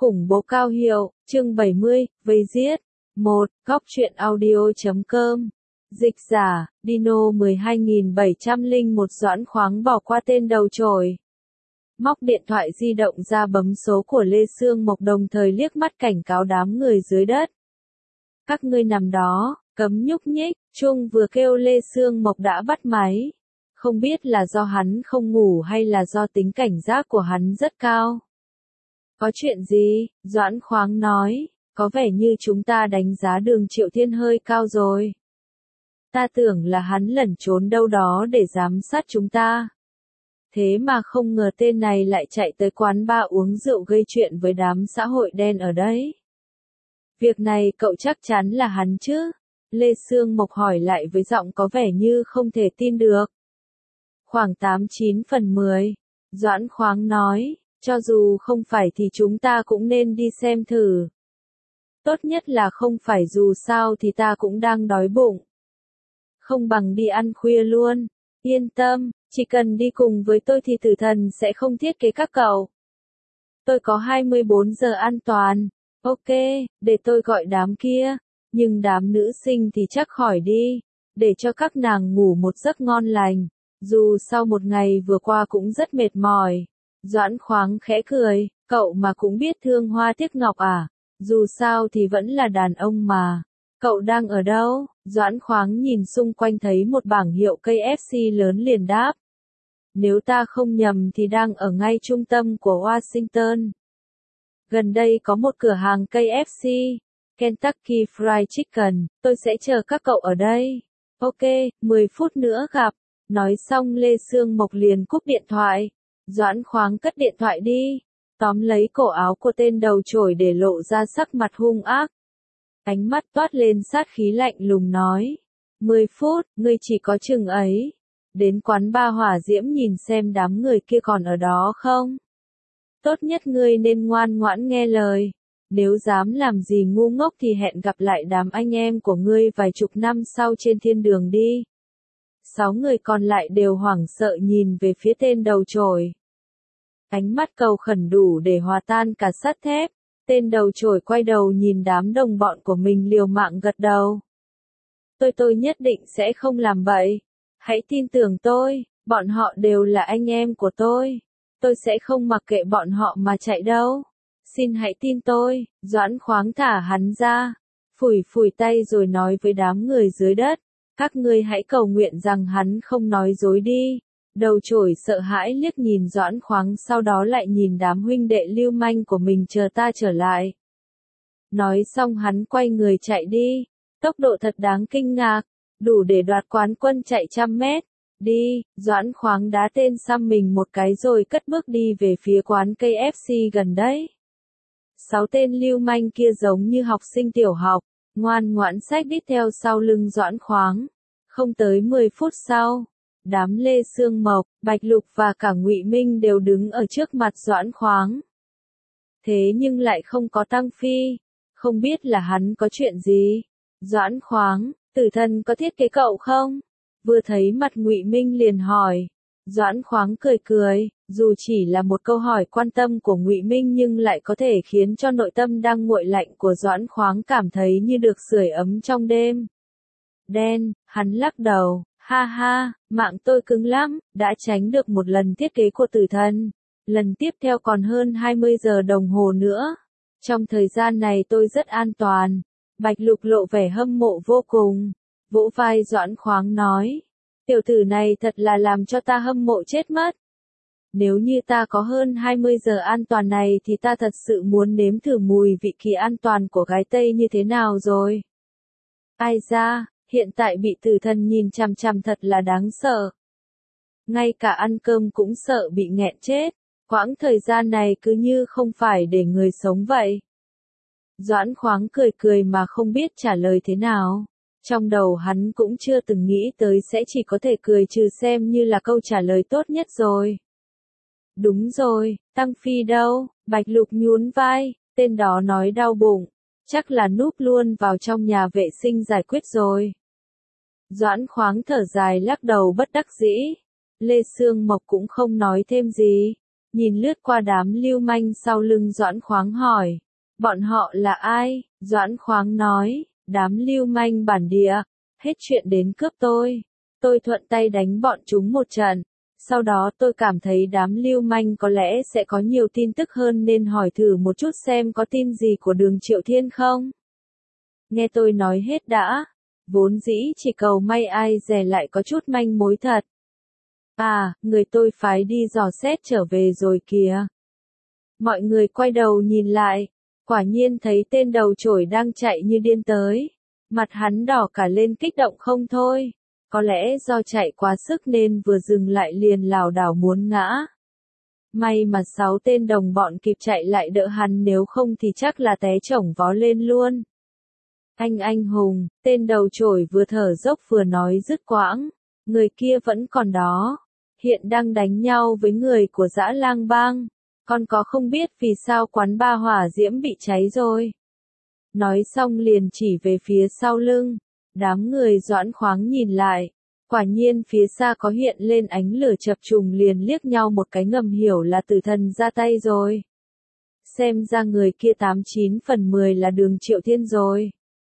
Khủng bố cao hiệu, chương 70, vây giết. 1. Góc truyện audio.com. Dịch giả, Dino 12701 Doãn Khoáng bỏ qua tên đầu chổi. Móc điện thoại di động ra bấm số của Lê Sương Mộc, đồng thời liếc mắt cảnh cáo đám người dưới đất. Các ngươi nằm đó, cấm nhúc nhích. Chuông vừa kêu Lê Sương Mộc đã bắt máy. Không biết là do hắn không ngủ hay là do tính cảnh giác của hắn rất cao. Có chuyện gì? Doãn Khoáng nói, có vẻ như chúng ta đánh giá Đường Triệu Thiên hơi cao rồi. Ta tưởng là hắn lẩn trốn đâu đó để giám sát chúng ta. Thế mà không ngờ tên này lại chạy tới quán bar uống rượu gây chuyện với đám xã hội đen ở đấy. Việc này cậu chắc chắn là hắn chứ? Lê Sương Mộc hỏi lại với giọng có vẻ như không thể tin được. Khoảng 89/10. Doãn Khoáng nói, cho dù không phải thì chúng ta cũng nên đi xem thử. Tốt nhất là không phải, dù sao thì ta cũng đang đói bụng. Không bằng đi ăn khuya luôn. Yên tâm, chỉ cần đi cùng với tôi thì tử thần sẽ không thiết kế các cậu. Tôi có 24 giờ an toàn. Ok, để tôi gọi đám kia. Nhưng đám nữ sinh thì chắc khỏi đi. Để cho các nàng ngủ một giấc ngon lành. Dù sau một ngày vừa qua cũng rất mệt mỏi. Doãn Khoáng khẽ cười, cậu mà cũng biết thương hoa tiếc ngọc à? Dù sao thì vẫn là đàn ông mà. Cậu đang ở đâu? Doãn Khoáng nhìn xung quanh thấy một bảng hiệu KFC lớn liền đáp. Nếu ta không nhầm thì đang ở ngay trung tâm của Washington. Gần đây có một cửa hàng KFC, Kentucky Fried Chicken, tôi sẽ chờ các cậu ở đây. Ok, 10 phút nữa gặp. Nói xong Lê Sương Mộc liền cúp điện thoại. Doãn Khoáng cất điện thoại đi, tóm lấy cổ áo của tên đầu chổi để lộ ra sắc mặt hung ác. Ánh mắt toát lên sát khí lạnh lùng nói. 10 phút, ngươi chỉ có chừng ấy. Đến quán bar hỏa diễm nhìn xem đám người kia còn ở đó không? Tốt nhất ngươi nên ngoan ngoãn nghe lời. Nếu dám làm gì ngu ngốc thì hẹn gặp lại đám anh em của ngươi vài chục năm sau trên thiên đường đi. 6 người còn lại đều hoảng sợ nhìn về phía tên đầu chổi. Ánh mắt cầu khẩn đủ để hòa tan cả sắt thép. Tên đầu chổi quay đầu nhìn đám đồng bọn của mình liều mạng gật đầu. Tôi nhất định sẽ không làm bậy. Hãy tin tưởng tôi, bọn họ đều là anh em của tôi. Tôi sẽ không mặc kệ bọn họ mà chạy đâu. Xin hãy tin tôi. Doãn Khoáng thả hắn ra. Phủi tay rồi nói với đám người dưới đất. Các ngươi hãy cầu nguyện rằng hắn không nói dối đi. Đầu chổi sợ hãi liếc nhìn Doãn Khoáng, sau đó lại nhìn đám huynh đệ lưu manh của mình, chờ ta trở lại. Nói xong hắn quay người chạy đi. Tốc độ thật đáng kinh ngạc. Đủ để đoạt quán quân chạy 100 mét. Đi, Doãn Khoáng đá tên xăm mình một cái rồi cất bước đi về phía quán KFC gần đấy. 6 tên lưu manh kia giống như học sinh tiểu học, ngoan ngoãn xách đít theo sau lưng Doãn Khoáng. Không tới 10 phút sau, đám Lê Sương Mộc, Bạch Lục và cả Ngụy Minh đều đứng ở trước mặt Doãn Khoáng. Thế nhưng lại không có Tăng Phi, không biết là hắn có chuyện gì. Doãn Khoáng, tử thần có thiết kế cậu không? Vừa thấy mặt Ngụy Minh liền hỏi. Doãn Khoáng cười, dù chỉ là một câu hỏi quan tâm của Ngụy Minh nhưng lại có thể khiến cho nội tâm đang nguội lạnh của Doãn Khoáng cảm thấy như được sưởi ấm trong đêm. Đen, hắn lắc đầu, ha ha, mạng tôi cứng lắm, đã tránh được một lần thiết kế của tử thần. Lần tiếp theo còn hơn 20 giờ đồng hồ nữa. Trong thời gian này tôi rất an toàn. Bạch Lục lộ vẻ hâm mộ vô cùng. Vỗ vai Doãn Khoáng nói. Tiểu tử này thật là làm cho ta hâm mộ chết mất. Nếu như ta có hơn 20 giờ an toàn này thì ta thật sự muốn nếm thử mùi vị kỳ an toàn của gái Tây như thế nào rồi. Ai da, hiện tại bị tử thần nhìn chằm chằm thật là đáng sợ. Ngay cả ăn cơm cũng sợ bị nghẹn chết. Quãng thời gian này cứ như không phải để người sống vậy. Doãn Khoáng cười mà không biết trả lời thế nào. Trong đầu hắn cũng chưa từng nghĩ tới sẽ chỉ có thể cười trừ, xem như là câu trả lời tốt nhất rồi. Đúng rồi, Tăng Phi đâu? Bạch Lục nhún vai, tên đó nói đau bụng. Chắc là núp luôn vào trong nhà vệ sinh giải quyết rồi. Doãn Khoáng thở dài lắc đầu bất đắc dĩ. Lê Sương Mộc cũng không nói thêm gì. nhìn lướt qua đám lưu manh sau lưng Doãn Khoáng hỏi. Bọn họ là ai? Doãn Khoáng nói, đám lưu manh bản địa, hết chuyện đến cướp tôi. Tôi thuận tay đánh bọn chúng một trận. Sau đó tôi cảm thấy đám lưu manh có lẽ sẽ có nhiều tin tức hơn nên hỏi thử một chút xem có tin gì của Đường Triệu Thiên không. Nghe tôi nói hết đã. Vốn dĩ chỉ cầu may ai dè lại có chút manh mối thật. À, người tôi phái đi dò xét trở về rồi kìa. Mọi người quay đầu nhìn lại. Quả nhiên thấy tên đầu chổi đang chạy như điên tới. Mặt hắn đỏ cả lên kích động không thôi. Có lẽ do chạy quá sức nên vừa dừng lại liền lảo đảo muốn ngã. May mà 6 tên đồng bọn kịp chạy lại đỡ hắn, nếu không thì chắc là té chổng vó lên luôn. Anh hùng, tên đầu chổi vừa thở dốc vừa nói dứt quãng. Người kia vẫn còn đó. Hiện đang đánh nhau với người của Dã Lang Bang. Con có không biết vì sao quán ba hỏa diễm bị cháy rồi. Nói xong liền chỉ về phía sau lưng. Đám người Doãn Khoáng nhìn lại. Quả nhiên phía xa có hiện lên ánh lửa chập trùng, liền liếc nhau một cái ngầm hiểu là tử thần ra tay rồi. Xem ra người kia 89 phần 10 là Đường Triệu Thiên rồi.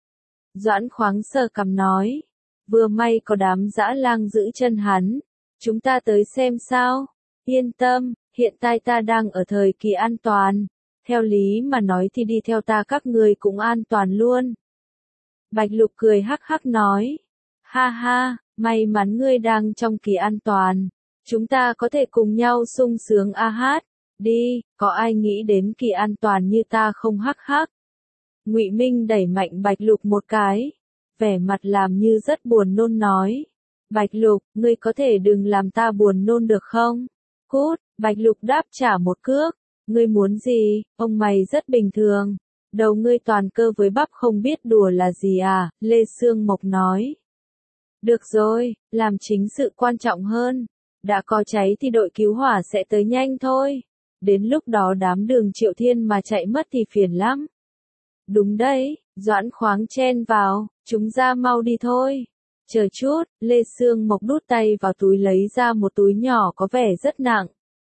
Doãn Khoáng sờ cằm nói. Vừa may có đám dã lang giữ chân hắn. Chúng ta tới xem sao. Yên tâm, hiện tại ta đang ở thời kỳ an toàn. Theo lý mà nói thì đi theo ta các ngươi cũng an toàn luôn. Bạch Lục cười hắc hắc nói. Ha ha, may mắn ngươi đang trong kỳ an toàn. Chúng ta có thể cùng nhau sung sướng a hát. Đi, có ai nghĩ đến kỳ an toàn như ta không hắc hắc. Ngụy Minh đẩy mạnh Bạch Lục một cái. Vẻ mặt làm như rất buồn nôn nói. Bạch Lục, ngươi có thể đừng làm ta buồn nôn được không? Cút, Bạch Lục đáp trả một cước. Ngươi muốn gì, ông mày rất bình thường. Đầu ngươi toàn cơ với bắp không biết đùa là gì à, Lê Sương Mộc nói. Được rồi, làm chính sự quan trọng hơn. Đã có cháy thì đội cứu hỏa sẽ tới nhanh thôi. Đến lúc đó đám Đường Triệu Thiên mà chạy mất thì phiền lắm. Đúng đấy, Doãn Khoáng chen vào, chúng ra mau đi thôi. Chờ chút, Lê Sương Mộc đút tay vào túi lấy ra một túi nhỏ có vẻ rất nặng.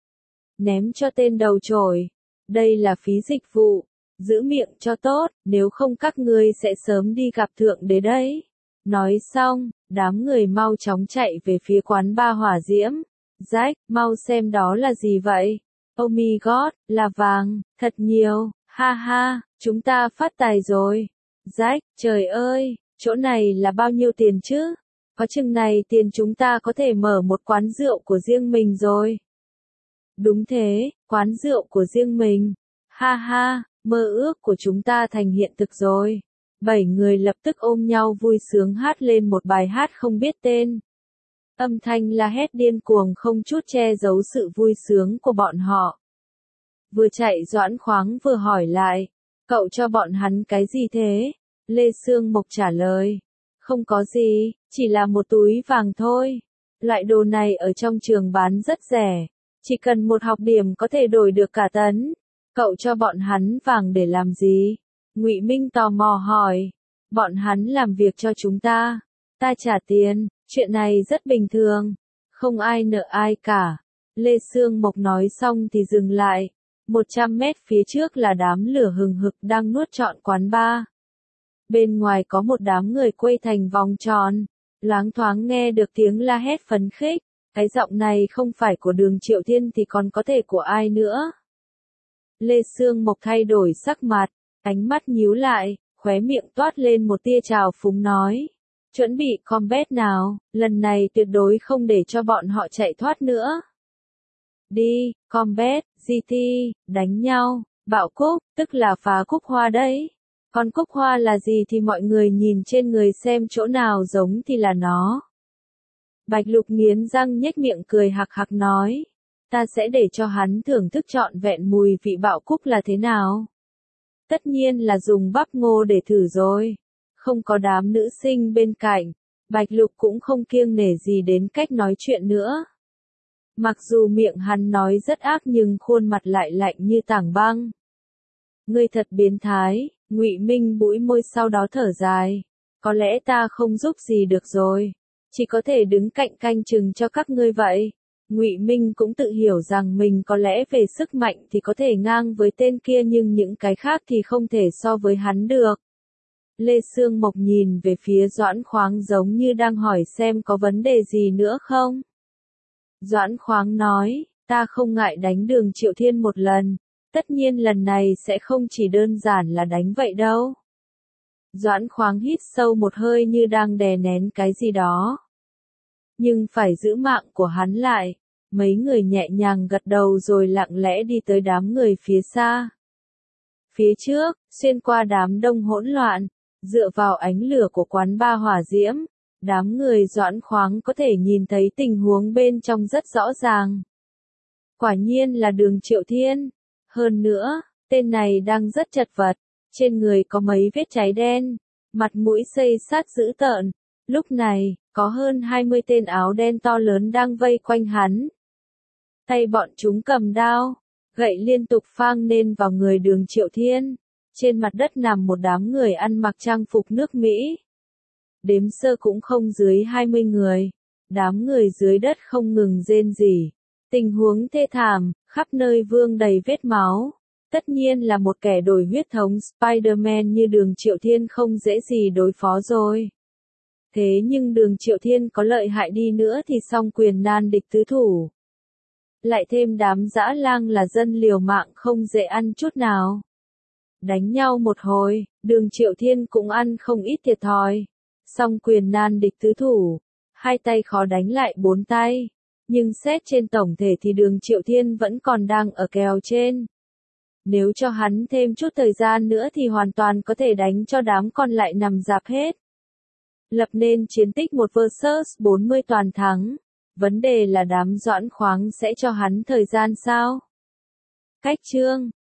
Ném cho tên đầu chổi. Đây là phí dịch vụ. Giữ miệng cho tốt, nếu không các ngươi sẽ sớm đi gặp thượng đế đấy. Nói xong, đám người mau chóng chạy về phía quán ba hỏa diễm. Jack, mau xem đó là gì vậy? Oh my god, là vàng, thật nhiều, ha ha, chúng ta phát tài rồi. Jack, trời ơi, chỗ này là bao nhiêu tiền chứ? Có chừng này tiền chúng ta có thể mở một quán rượu của riêng mình rồi. Đúng thế, quán rượu của riêng mình. Ha ha, mơ ước của chúng ta thành hiện thực rồi. 7 người lập tức ôm nhau vui sướng hát lên một bài hát không biết tên. Âm thanh la hét điên cuồng không chút che giấu sự vui sướng của bọn họ. Vừa chạy Doãn Khoáng vừa hỏi lại. Cậu cho bọn hắn cái gì thế? Lê Sương Mộc trả lời. Không có gì, chỉ là một túi vàng thôi. Loại đồ này ở trong trường bán rất rẻ. Chỉ cần một học điểm có thể đổi được cả tấn. Cậu cho bọn hắn vàng để làm gì? Ngụy Minh tò mò hỏi. Bọn hắn làm việc cho chúng ta. Ta trả tiền, chuyện này rất bình thường. Không ai nợ ai cả. Lê Sương Mộc nói xong thì dừng lại. 100 mét phía trước là đám lửa hừng hực đang nuốt trọn quán bar. Bên ngoài có một đám người quây thành vòng tròn. Loáng thoáng nghe được tiếng la hét phấn khích. Cái giọng này không phải của Đường Triệu Thiên thì còn có thể của ai nữa? Lê Sương Mộc thay đổi sắc mặt, ánh mắt nhíu lại, khóe miệng toát lên một tia trào phúng nói. Chuẩn bị combat nào, lần này tuyệt đối không để cho bọn họ chạy thoát nữa. Đi, combat, GT, đánh nhau, bạo cúc, tức là phá cúc hoa đấy. Còn cúc hoa là gì thì mọi người nhìn trên người xem chỗ nào giống thì là nó. Bạch Lục nghiến răng nhếch miệng cười hạc hạc nói. Ta sẽ để cho hắn thưởng thức trọn vẹn mùi vị bạo cúc là thế nào. Tất nhiên là dùng bắp ngô để thử rồi. Không có đám nữ sinh bên cạnh. Bạch Lục cũng không kiêng nể gì đến cách nói chuyện nữa. Mặc dù miệng hắn nói rất ác nhưng khuôn mặt lại lạnh như tảng băng. Ngươi thật biến thái, Ngụy Minh bũi môi sau đó thở dài. Có lẽ ta không giúp gì được rồi. Chỉ có thể đứng cạnh canh chừng cho các ngươi vậy. Ngụy Minh cũng tự hiểu rằng mình có lẽ về sức mạnh thì có thể ngang với tên kia nhưng những cái khác thì không thể so với hắn được. Lê Sương Mộc nhìn về phía Doãn Khoáng giống như đang hỏi xem có vấn đề gì nữa không. Doãn Khoáng nói, ta không ngại đánh Đường Triệu Thiên một lần, tất nhiên lần này sẽ không chỉ đơn giản là đánh vậy đâu. Doãn Khoáng hít sâu một hơi như đang đè nén cái gì đó. Nhưng phải giữ mạng của hắn lại. Mấy người nhẹ nhàng gật đầu rồi lặng lẽ đi tới đám người phía xa. Phía trước, xuyên qua đám đông hỗn loạn, dựa vào ánh lửa của quán ba hỏa diễm, đám người Doãn Khoáng có thể nhìn thấy tình huống bên trong rất rõ ràng. Quả nhiên là Đường Triệu Thiên. Hơn nữa, tên này đang rất chật vật, trên người có mấy vết cháy đen, mặt mũi xây sát dữ tợn. Lúc này, có hơn 20 tên áo đen to lớn đang vây quanh hắn. Tay bọn chúng cầm đao, gậy liên tục phang nên vào người Đường Triệu Thiên. Trên mặt đất nằm một đám người ăn mặc trang phục nước Mỹ. Đếm sơ cũng không dưới 20 người. Đám người dưới đất không ngừng rên rỉ. Tình huống thê thảm, khắp nơi vương đầy vết máu. Tất nhiên là một kẻ đổi huyết thống Spider-Man như Đường Triệu Thiên không dễ gì đối phó rồi. Thế nhưng Đường Triệu Thiên có lợi hại đi nữa thì song quyền nan địch tứ thủ. Lại thêm đám dã lang là dân liều mạng không dễ ăn chút nào. Đánh nhau một hồi, Đường Triệu Thiên cũng ăn không ít thiệt thòi. Song quyền nan địch tứ thủ, hai tay khó đánh lại bốn tay. Nhưng xét trên tổng thể thì Đường Triệu Thiên vẫn còn đang ở kèo trên. Nếu cho hắn thêm chút thời gian nữa thì hoàn toàn có thể đánh cho đám còn lại nằm rạp hết. Lập nên chiến tích 1 vs 40 toàn thắng. Vấn đề là đám Doãn Khoáng sẽ cho hắn thời gian sao? Cách chương